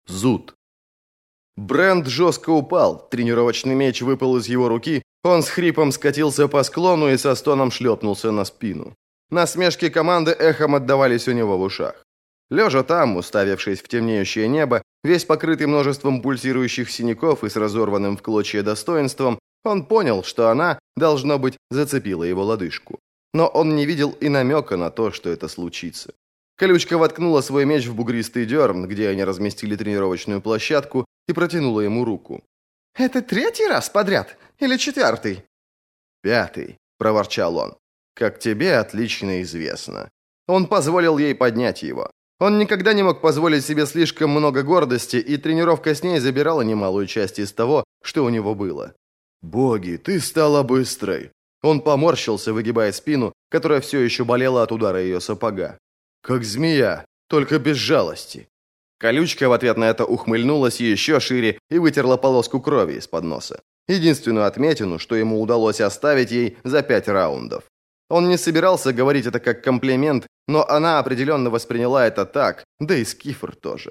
Зуд. Брент жестко упал, тренировочный меч выпал из его руки, он с хрипом скатился по склону и со стоном шлепнулся на спину. Насмешки команды эхом отдавались у него в ушах. Лежа там, уставившись в темнеющее небо, весь покрытый множеством пульсирующих синяков и с разорванным в клочья достоинством, он понял, что она, должно быть, зацепила его лодыжку. Но он не видел и намека на то, что это случится. Колючка воткнула свой меч в бугристый дерн, где они разместили тренировочную площадку, и протянула ему руку. «Это третий раз подряд? Или четвертый?» «Пятый», — проворчал он. «Как тебе отлично известно». Он позволил ей поднять его. Он никогда не мог позволить себе слишком много гордости, и тренировка с ней забирала немалую часть из того, что у него было. «Боги, ты стала быстрой!» Он поморщился, выгибая спину, которая все еще болела от удара ее сапога. «Как змея, только без жалости». Колючка в ответ на это ухмыльнулась еще шире и вытерла полоску крови из-под носа. Единственную отметину, что ему удалось оставить ей за 5 раундов. Он не собирался говорить это как комплимент, но она определенно восприняла это так, да и Скифр тоже.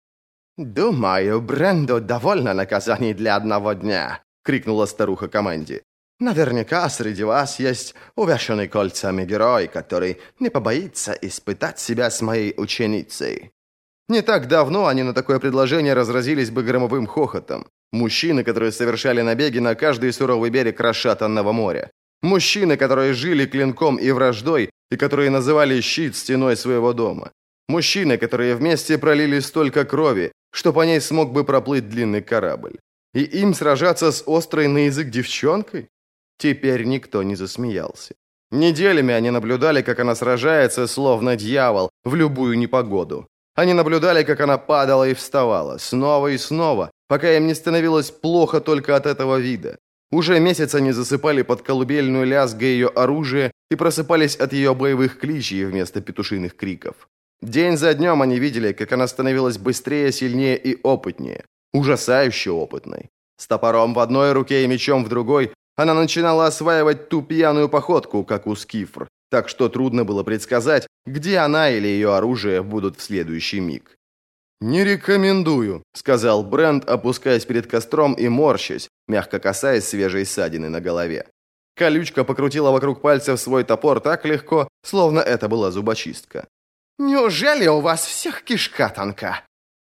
«Думаю, Бренду довольно наказаний для одного дня», — крикнула старуха команде. «Наверняка среди вас есть увешанный кольцами герой, который не побоится испытать себя с моей ученицей». Не так давно они на такое предложение разразились бы громовым хохотом. Мужчины, которые совершали набеги на каждый суровый берег расшатанного моря. Мужчины, которые жили клинком и враждой, и которые называли щит стеной своего дома. Мужчины, которые вместе пролили столько крови, что по ней смог бы проплыть длинный корабль. И им сражаться с острой на язык девчонкой? Теперь никто не засмеялся. Неделями они наблюдали, как она сражается, словно дьявол, в любую непогоду. Они наблюдали, как она падала и вставала, снова и снова, пока им не становилось плохо только от этого вида. Уже месяц они засыпали под колыбельную лязга ее оружия и просыпались от ее боевых кличей вместо петушиных криков. День за днем они видели, как она становилась быстрее, сильнее и опытнее. Ужасающе опытной. С топором в одной руке и мечом в другой она начинала осваивать ту пьяную походку, как у Скифр, так что трудно было предсказать, где она или ее оружие будут в следующий миг. «Не рекомендую», — сказал Брент, опускаясь перед костром и морщась, мягко касаясь свежей ссадины на голове. Колючка покрутила вокруг пальцев свой топор так легко, словно это была зубочистка. «Неужели у вас всех кишка тонка?»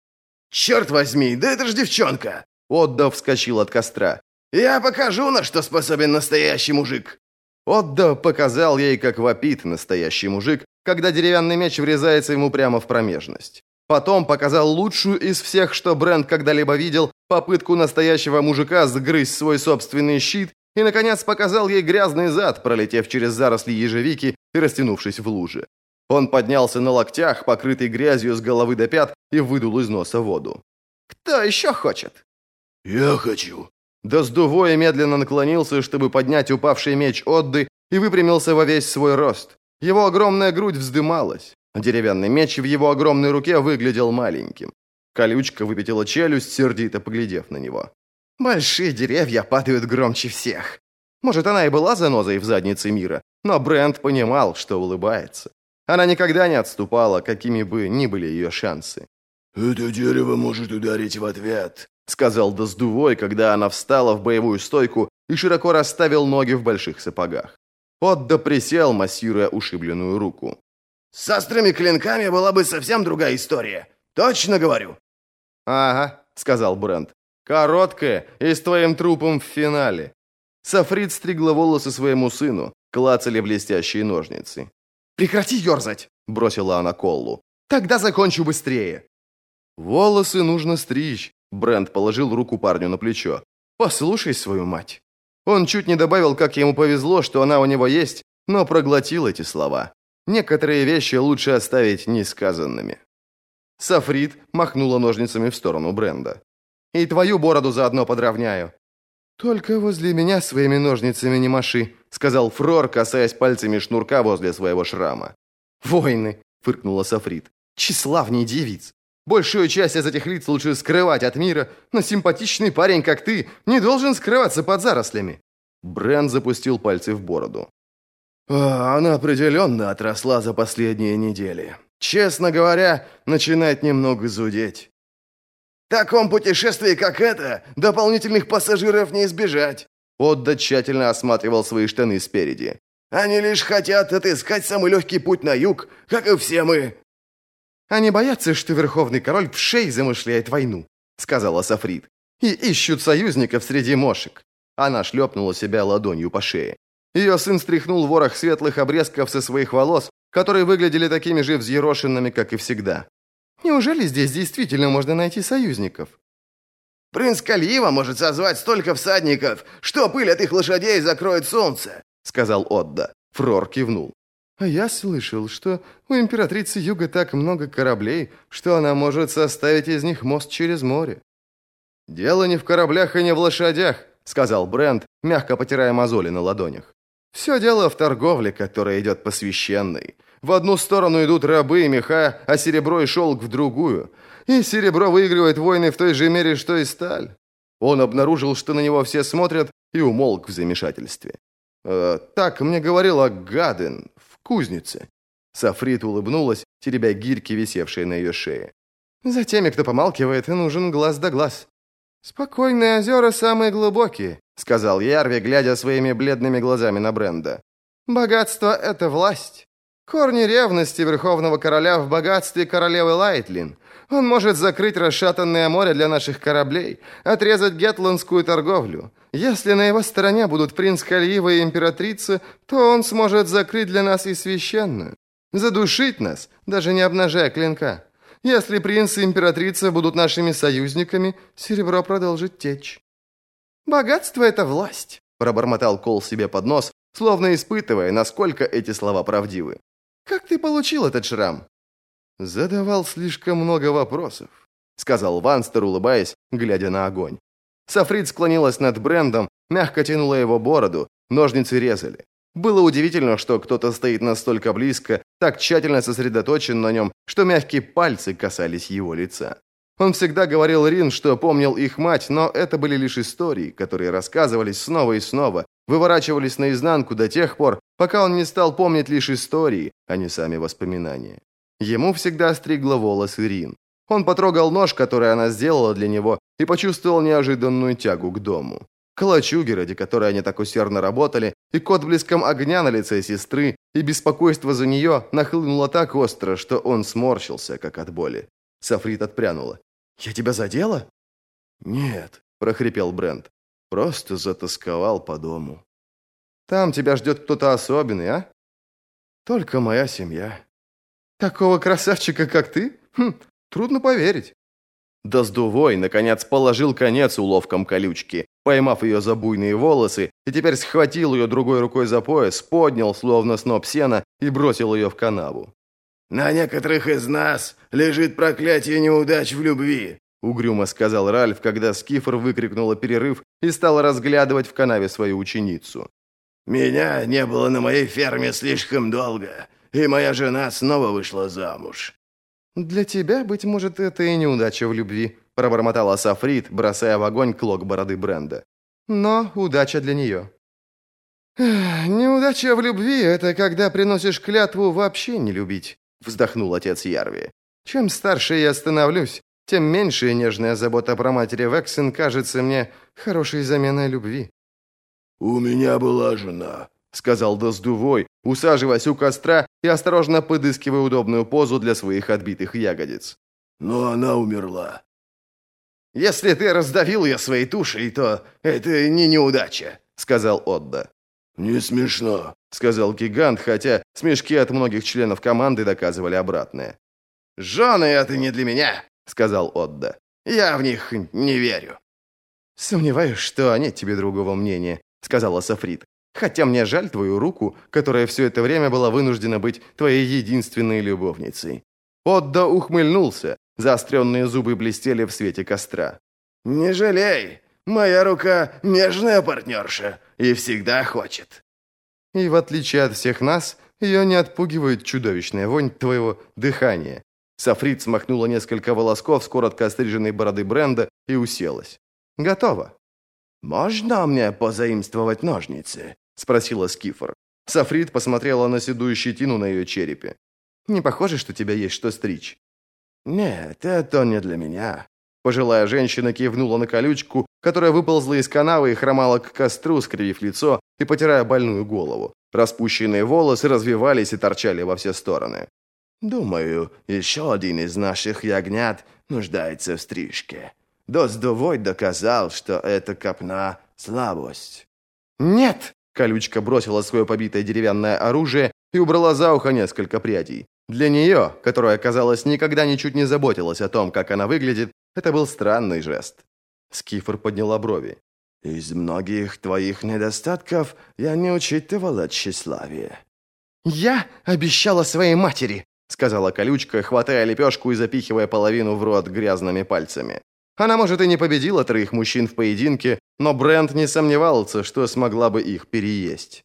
«Черт возьми, да это ж девчонка!» Отда вскочил от костра. «Я покажу, на что способен настоящий мужик!» Отда показал ей, как вопит настоящий мужик, когда деревянный меч врезается ему прямо в промежность. Потом показал лучшую из всех, что Брент когда-либо видел, попытку настоящего мужика сгрызть свой собственный щит, и, наконец, показал ей грязный зад, пролетев через заросли ежевики и растянувшись в луже. Он поднялся на локтях, покрытый грязью с головы до пят, и выдул из носа воду. «Кто еще хочет?» «Я хочу». Доздувой медленно наклонился, чтобы поднять упавший меч Отды, и выпрямился во весь свой рост. Его огромная грудь вздымалась. Деревянный меч в его огромной руке выглядел маленьким. Колючка выпятила челюсть, сердито поглядев на него. «Большие деревья падают громче всех». Может, она и была занозой в заднице мира, но Брент понимал, что улыбается. Она никогда не отступала, какими бы ни были ее шансы. «Это дерево может ударить в ответ», — сказал Доздувой, когда она встала в боевую стойку и широко расставил ноги в больших сапогах. Отда присел, массируя ушибленную руку. «С острыми клинками была бы совсем другая история. Точно говорю». «Ага», — сказал Брент. «Короткая и с твоим трупом в финале». Сафрид стригла волосы своему сыну, клацали блестящие ножницы. «Прекрати ерзать!» — бросила она Коллу. «Тогда закончу быстрее!» «Волосы нужно стричь», — Брент положил руку парню на плечо. «Послушай свою мать». Он чуть не добавил, как ему повезло, что она у него есть, но проглотил эти слова. Некоторые вещи лучше оставить несказанными. Сафрид махнула ножницами в сторону Бренда. «И твою бороду заодно подровняю». «Только возле меня своими ножницами не маши», — сказал Фрор, касаясь пальцами шнурка возле своего шрама. «Войны», — фыркнула Сафрид. «Тщеславней девиц. Большую часть из этих лиц лучше скрывать от мира, но симпатичный парень, как ты, не должен скрываться под зарослями». Брент запустил пальцы в бороду. Она определенно отросла за последние недели. Честно говоря, начинает немного зудеть. В таком путешествии, как это, дополнительных пассажиров не избежать. Отда тщательно осматривал свои штаны спереди. Они лишь хотят отыскать самый легкий путь на юг, как и все мы. Они боятся, что Верховный Король вшей замышляет войну, сказала Сафрид. И ищут союзников среди мошек. Она шлепнула себя ладонью по шее. Ее сын стряхнул ворох светлых обрезков со своих волос, которые выглядели такими же взъерошенными, как и всегда. Неужели здесь действительно можно найти союзников? Принц Кальива может созвать столько всадников, что пыль от их лошадей закроет солнце, сказал Отда. Фрор кивнул. А я слышал, что у императрицы Юга так много кораблей, что она может составить из них мост через море. «Дело не в кораблях и не в лошадях», — сказал Брент, мягко потирая мозоли на ладонях. «Все дело в торговле, которая идет по священной. В одну сторону идут рабы и меха, а серебро и шелк в другую. И серебро выигрывает войны в той же мере, что и сталь». Он обнаружил, что на него все смотрят, и умолк в замешательстве. «Так мне говорила Гаден в кузнице». Сафрид улыбнулась, теребя гирьки, висевшие на ее шее. «За теми, кто помалкивает, нужен глаз да глаз». «Спокойные озера самые глубокие», — сказал Ярви, глядя своими бледными глазами на Бренда. «Богатство — это власть. Корни ревности Верховного Короля в богатстве королевы Лайтлин. Он может закрыть расшатанное море для наших кораблей, отрезать гетландскую торговлю. Если на его стороне будут принц Кальива и императрица, то он сможет закрыть для нас и священную. Задушить нас, даже не обнажая клинка. Если принц и императрица будут нашими союзниками, серебро продолжит течь». «Богатство — это власть», — пробормотал Кол себе под нос, словно испытывая, насколько эти слова правдивы. «Как ты получил этот шрам?» «Задавал слишком много вопросов», — сказал Ванстер, улыбаясь, глядя на огонь. Сафрид склонилась над Брендом, мягко тянула его бороду, ножницы резали. Было удивительно, что кто-то стоит настолько близко, так тщательно сосредоточен на нем, что мягкие пальцы касались его лица. Он всегда говорил Рин, что помнил их мать, но это были лишь истории, которые рассказывались снова и снова, выворачивались наизнанку до тех пор, пока он не стал помнить лишь истории, а не сами воспоминания. Ему всегда стригла волосы Рин. Он потрогал нож, который она сделала для него, и почувствовал неожиданную тягу к дому. К лачуге, ради которой они так усердно работали, и к отблескам огня на лице сестры, и беспокойство за нее нахлынуло так остро, что он сморщился, как от боли. Сафрид отпрянула. «Я тебя задела?» «Нет», — прохрипел Брент. «Просто затасковал по дому». «Там тебя ждет кто-то особенный, а?» «Только моя семья». «Такого красавчика, как ты? Трудно поверить». Доздувой, наконец, положил конец уловкам колючки, поймав ее за буйные волосы, и теперь схватил ее другой рукой за пояс, поднял, словно сноп сена, и бросил ее в канаву. «На некоторых из нас лежит проклятие неудач в любви», — угрюмо сказал Ральф, когда Скифор выкрикнула перерыв и стал разглядывать в канаве свою ученицу. «Меня не было на моей ферме слишком долго, и моя жена снова вышла замуж». «Для тебя, быть может, это и неудача в любви», — пробормотала Сафрид, бросая в огонь клок бороды Бренда. «Но удача для нее». «Неудача в любви — это когда приносишь клятву вообще не любить», — вздохнул отец Ярви. «Чем старше я становлюсь, тем меньше нежная забота про матери Вексен кажется мне хорошей заменой любви». «У меня была жена», — сказал Доздувой, усаживаясь у костра и осторожно подыскивая удобную позу для своих отбитых ягодиц. «Но она умерла». «Если ты раздавил ее своей тушей, то это не неудача», — сказал Отда. «Не смешно», — сказал гигант, хотя смешки от многих членов команды доказывали обратное. «Жены это не для меня», — сказал Отда. «Я в них не верю». «Сомневаюсь, что нет тебе другого мнения», — сказала Сафрид. «Хотя мне жаль твою руку, которая все это время была вынуждена быть твоей единственной любовницей». Отда ухмыльнулся, заостренные зубы блестели в свете костра. «Не жалей, моя рука нежная партнерша и всегда хочет». «И в отличие от всех нас, ее не отпугивает чудовищная вонь твоего дыхания». Сафрид смахнула несколько волосков с коротко остриженной бороды Бренда и уселась. «Готово». «Можно мне позаимствовать ножницы?» — спросила Скифор. Сафрид посмотрела на седую щетину на ее черепе. «Не похоже, что у тебя есть что стричь?» «Нет, это не для меня. Пожилая женщина кивнула на колючку, которая выползла из канавы и хромала к костру, скривив лицо и потирая больную голову. Распущенные волосы развивались и торчали во все стороны. «Думаю, еще один из наших ягнят нуждается в стрижке. Доздовой доказал, что это копна слабость». «Нет!» – колючка бросила свое побитое деревянное оружие и убрала за ухо несколько прядей. Для нее, которая, казалось, никогда ничуть не заботилась о том, как она выглядит, это был странный жест. Скифор подняла брови. «Из многих твоих недостатков я не учитывала тщеславие». «Я обещала своей матери», — сказала колючка, хватая лепешку и запихивая половину в рот грязными пальцами. Она, может, и не победила 3 мужчин в поединке, но Брент не сомневался, что смогла бы их переесть.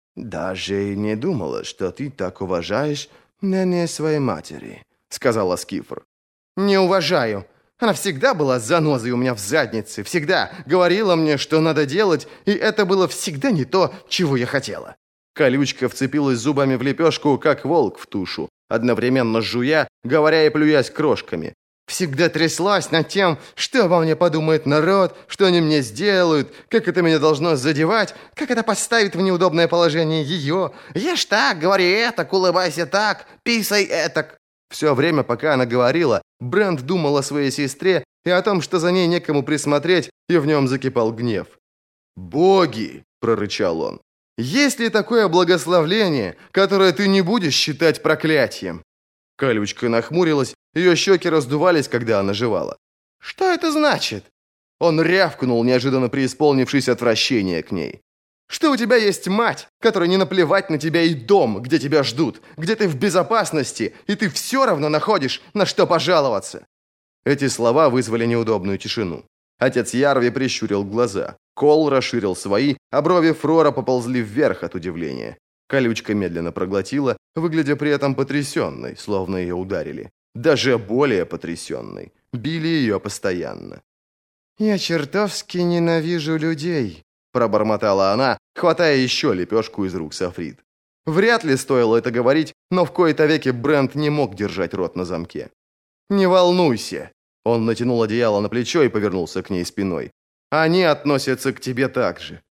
«Даже не думала, что ты так уважаешь мнение своей матери», — сказала Скифор. «Не уважаю. Она всегда была занозой у меня в заднице, всегда говорила мне, что надо делать, и это было всегда не то, чего я хотела». Колючка вцепилась зубами в лепешку, как волк в тушу, одновременно жуя, говоря и плюясь крошками. Всегда тряслась над тем, что обо мне подумает народ, что они мне сделают, как это меня должно задевать, как это поставит в неудобное положение ее. Ешь так, говори этак, улыбайся так, писай этак. Все время, пока она говорила, Брент думал о своей сестре и о том, что за ней некому присмотреть, и в нем закипал гнев. «Боги!» – прорычал он. «Есть ли такое благословление, которое ты не будешь считать проклятием?» Колючка нахмурилась, ее щеки раздувались, когда она жевала. «Что это значит?» Он рявкнул, неожиданно преисполнившись отвращения к ней. «Что у тебя есть мать, которой не наплевать на тебя, и дом, где тебя ждут, где ты в безопасности, и ты все равно находишь, на что пожаловаться?» Эти слова вызвали неудобную тишину. Отец Ярви прищурил глаза. Кол расширил свои, а брови Фрора поползли вверх от удивления. Колючка медленно проглотила, выглядя при этом потрясенной, словно ее ударили. Даже более потрясенной. Били ее постоянно. «Я чертовски ненавижу людей», – пробормотала она, хватая еще лепешку из рук Сафрид. Вряд ли стоило это говорить, но в кои-то веки Брент не мог держать рот на замке. «Не волнуйся», – он натянул одеяло на плечо и повернулся к ней спиной. «Они относятся к тебе так же.